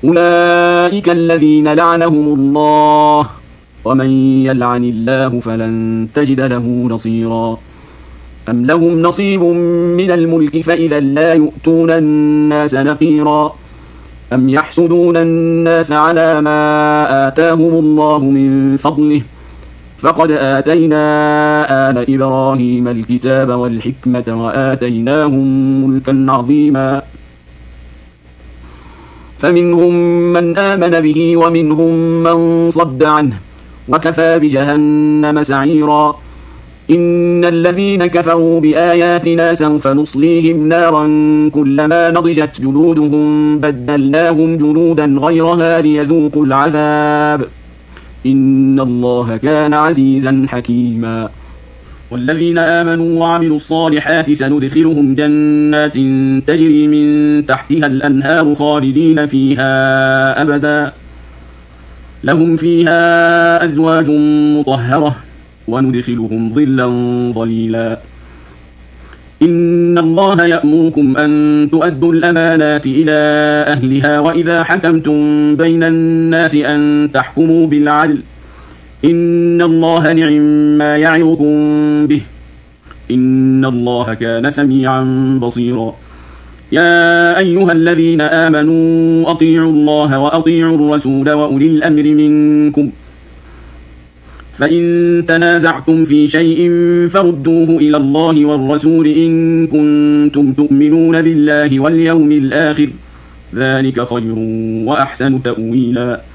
أولئك الذين لعنهم الله ومن يلعن الله فلن تجد له نصيرا أم لهم نصيب من الملك فإذا لا يؤتون الناس نقيرا أم يحسدون الناس على ما آتاهم الله من فضله فقد آتينا آل إبراهيم الكتاب والحكمة وآتيناهم ملكا عظيما فمنهم من آمن به ومنهم من صد عنه وكفى بجهنم سعيرا إن الذين كفروا بآياتنا سوف نصليهم نارا كلما نضجت جلودهم بدلناهم جلودا غيرها ليذوقوا العذاب إن الله كان عزيزا حكيما والذين آمنوا وعملوا الصالحات سندخلهم جنات تجري من تحتها الأنهار خالدين فيها أبدا لهم فيها أزواج مطهرة وندخلهم ظلا ظليلا إن الله يأمركم أن تؤدوا الأمانات إلى أهلها وإذا حكمتم بين الناس أن تحكموا بالعدل إن الله نعم ما يعظكم به إن الله كان سميعا بصيرا يا أيها الذين آمنوا أطيعوا الله وأطيعوا الرسول وأولي الأمر منكم فإن تنازعتم في شيء فردوه إلى الله والرسول إن كنتم تؤمنون بالله واليوم الآخر ذلك خير وأحسن تأويلا